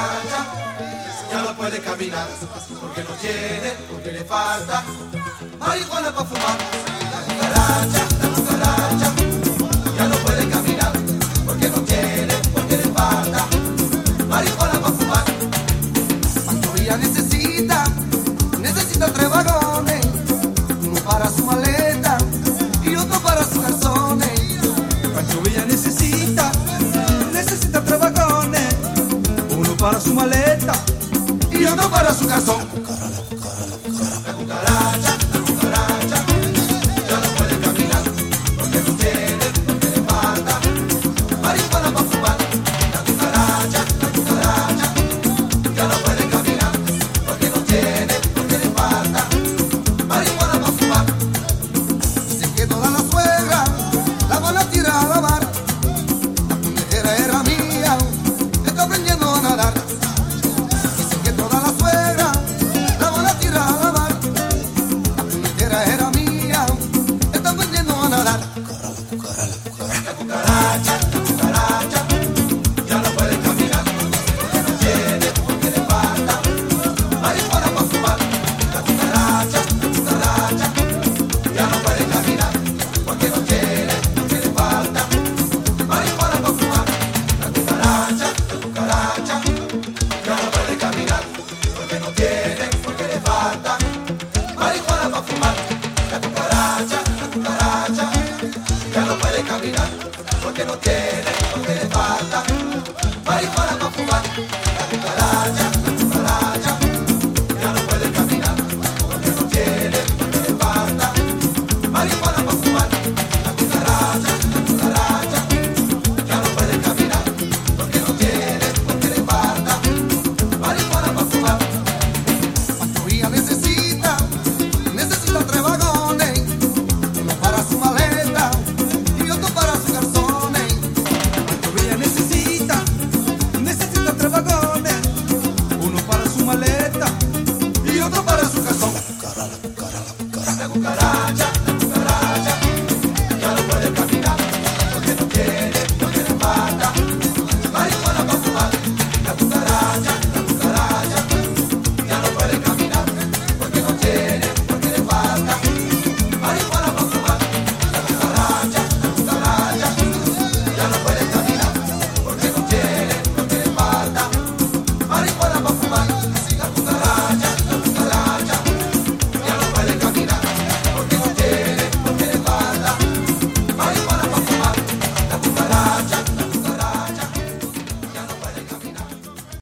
cucaracha ya no puede caminar, porque no tiene, porque le falta marihuana para fumar. La cucaracha ya no puede caminar, porque no tiene, porque le falta marihuana para fumar. Pancho Villa necesita 3 vagones, uno para su maleta y otro para sus calzones. Pancho Villa necesita 3 vagones, uno para su maleta y otro para su calzón.